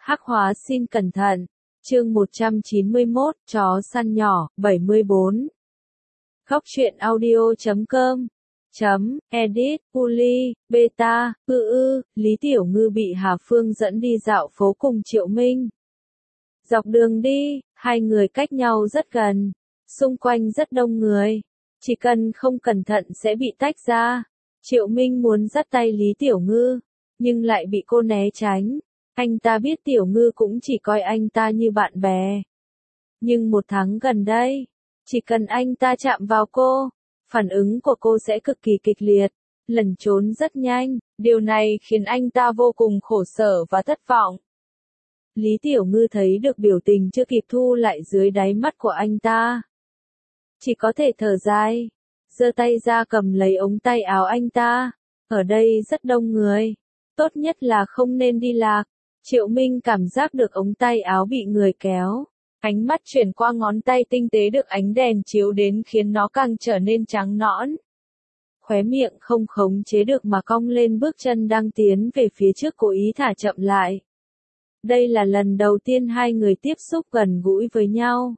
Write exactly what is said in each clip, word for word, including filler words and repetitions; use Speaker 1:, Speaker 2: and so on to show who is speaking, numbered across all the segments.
Speaker 1: Hắc hóa xin cẩn thận. Chương một trăm chín mươi mốt, chó săn nhỏ, bảy mươi bốn. Góc truyện audio chấm com chấm edit Uli beta ư ư Lý Tiểu Ngư bị Hà Phương dẫn đi dạo phố cùng Triệu Minh. Dọc đường đi, hai người cách nhau rất gần, xung quanh rất đông người, chỉ cần không cẩn thận sẽ bị tách ra. Triệu Minh muốn dắt tay Lý Tiểu Ngư, nhưng lại bị cô né tránh. Anh ta biết Tiểu Ngư cũng chỉ coi anh ta như bạn bè. Nhưng một tháng gần đây, chỉ cần anh ta chạm vào cô, phản ứng của cô sẽ cực kỳ kịch liệt, lẩn trốn rất nhanh, điều này khiến anh ta vô cùng khổ sở và thất vọng. Lý Tiểu Ngư thấy được biểu tình chưa kịp thu lại dưới đáy mắt của anh ta. Chỉ có thể thở dài, giơ tay ra cầm lấy ống tay áo anh ta. Ở đây rất đông người, tốt nhất là không nên đi lạc. Triệu Minh cảm giác được ống tay áo bị người kéo. Ánh mắt chuyển qua ngón tay tinh tế được ánh đèn chiếu đến khiến nó càng trở nên trắng nõn. Khóe miệng không khống chế được mà cong lên, bước chân đang tiến về phía trước cố ý thả chậm lại. Đây là lần đầu tiên hai người tiếp xúc gần gũi với nhau.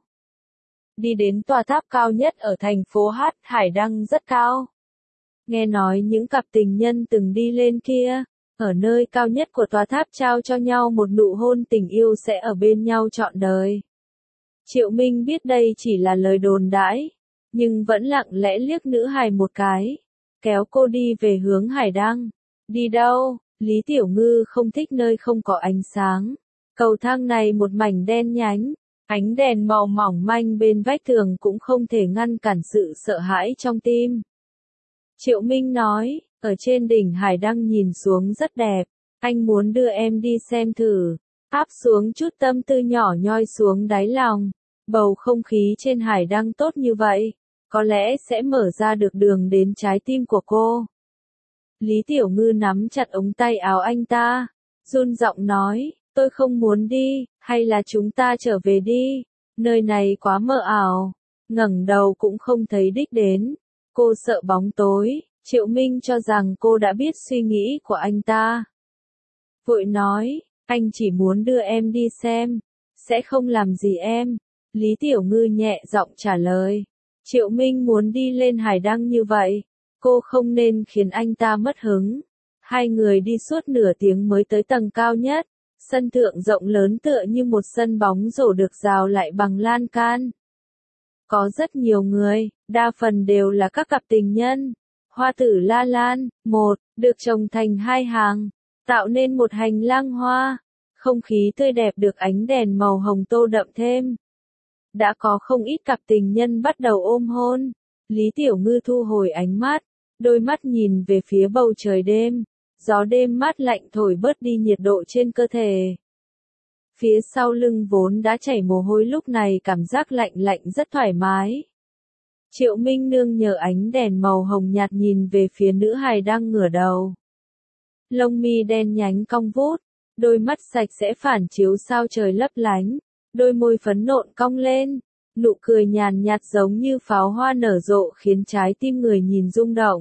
Speaker 1: Đi đến tòa tháp cao nhất ở thành phố Hát Hải Đăng rất cao. Nghe nói những cặp tình nhân từng đi lên kia, ở nơi cao nhất của tòa tháp trao cho nhau một nụ hôn tình yêu sẽ ở bên nhau trọn đời. Triệu Minh biết đây chỉ là lời đồn đãi, nhưng vẫn lặng lẽ liếc nữ hài một cái, kéo cô đi về hướng Hải Đăng. Đi đâu? Lý Tiểu Ngư không thích nơi không có ánh sáng. Cầu thang này một mảnh đen nhánh, ánh đèn màu mỏng manh bên vách tường cũng không thể ngăn cản sự sợ hãi trong tim. Triệu Minh nói, ở trên đỉnh Hải Đăng nhìn xuống rất đẹp, anh muốn đưa em đi xem thử. Áp xuống chút tâm tư nhỏ nhoi xuống đáy lòng, bầu không khí trên Hải Đăng tốt như vậy, có lẽ sẽ mở ra được đường đến trái tim của cô. Lý Tiểu Ngư nắm chặt ống tay áo anh ta, run giọng nói, tôi không muốn đi, hay là chúng ta trở về đi, nơi này quá mờ ảo, ngẩng đầu cũng không thấy đích đến. Cô sợ bóng tối. Triệu Minh cho rằng cô đã biết suy nghĩ của anh ta. Vội nói, anh chỉ muốn đưa em đi xem, sẽ không làm gì em. Lý Tiểu Ngư nhẹ giọng trả lời. Triệu Minh muốn đi lên Hải Đăng như vậy, cô không nên khiến anh ta mất hứng. Hai người đi suốt nửa tiếng mới tới tầng cao nhất, sân thượng rộng lớn tựa như một sân bóng rổ được rào lại bằng lan can. Có rất nhiều người, đa phần đều là các cặp tình nhân. Hoa tử la lan, một, được trồng thành hai hàng, tạo nên một hành lang hoa. Không khí tươi đẹp được ánh đèn màu hồng tô đậm thêm. Đã có không ít cặp tình nhân bắt đầu ôm hôn. Lý Tiểu Ngư thu hồi ánh mắt, đôi mắt nhìn về phía bầu trời đêm. Gió đêm mát lạnh thổi bớt đi nhiệt độ trên cơ thể. Phía sau lưng vốn đã chảy mồ hôi lúc này cảm giác lạnh lạnh rất thoải mái. Triệu Minh nương nhờ ánh đèn màu hồng nhạt nhìn về phía nữ hài đang ngửa đầu. Lông mi đen nhánh cong vút, đôi mắt sạch sẽ phản chiếu sao trời lấp lánh, đôi môi phấn nộn cong lên, nụ cười nhàn nhạt giống như pháo hoa nở rộ khiến trái tim người nhìn rung động.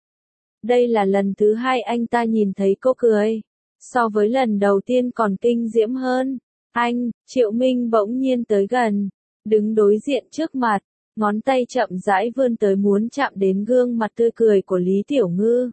Speaker 1: Đây là lần thứ hai anh ta nhìn thấy cô cười, so với lần đầu tiên còn kinh diễm hơn. Anh, Triệu Minh bỗng nhiên tới gần, đứng đối diện trước mặt. Ngón tay chậm rãi vươn tới muốn chạm đến gương mặt tươi cười của Lý Tiểu Ngư.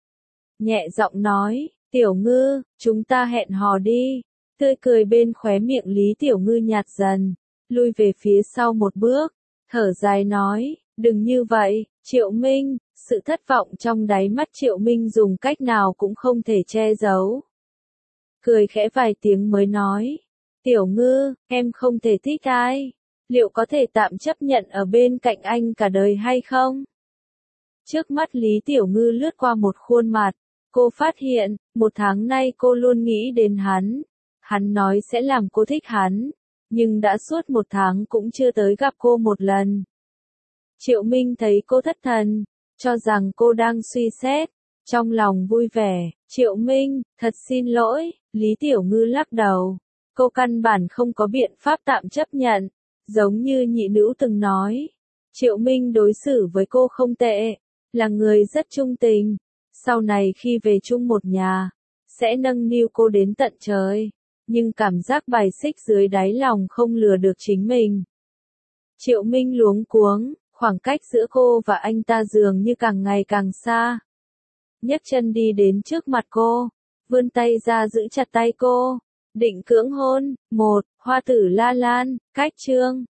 Speaker 1: Nhẹ giọng nói, Tiểu Ngư, chúng ta hẹn hò đi. Tươi cười bên khóe miệng Lý Tiểu Ngư nhạt dần, lui về phía sau một bước, thở dài nói, đừng như vậy, Triệu Minh. Sự thất vọng trong đáy mắt Triệu Minh dùng cách nào cũng không thể che giấu. Cười khẽ vài tiếng mới nói, Tiểu Ngư, em không thể thích ai. Liệu có thể tạm chấp nhận ở bên cạnh anh cả đời hay không? Trước mắt Lý Tiểu Ngư lướt qua một khuôn mặt, cô phát hiện, một tháng nay cô luôn nghĩ đến hắn. Hắn nói sẽ làm cô thích hắn, nhưng đã suốt một tháng cũng chưa tới gặp cô một lần. Triệu Minh thấy cô thất thần, cho rằng cô đang suy xét, trong lòng vui vẻ. Triệu Minh, thật xin lỗi, Lý Tiểu Ngư lắc đầu. Cô căn bản không có biện pháp tạm chấp nhận. Giống như nhị nữ từng nói, Triệu Minh đối xử với cô không tệ, là người rất trung tình. Sau này khi về chung một nhà, sẽ nâng niu cô đến tận trời. nhưng cảm giác bài xích dưới đáy lòng không lừa được chính mình. Triệu Minh luống cuống, khoảng cách giữa cô và anh ta dường như càng ngày càng xa. Nhấc chân đi đến trước mặt cô, vươn tay ra giữ chặt tay cô, định cưỡng hôn. Một, Hoa tử La Lan, cách chương